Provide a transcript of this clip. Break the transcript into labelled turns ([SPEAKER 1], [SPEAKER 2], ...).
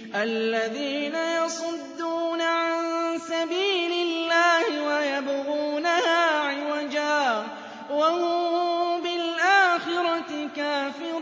[SPEAKER 1] الَّذِينَ يَصُدُّونَ عَن سَبِيلِ اللَّهِ وَيَبْغُونَهَا عِوَجًا وَهُم بِالْآخِرَةِ كَافِرُونَ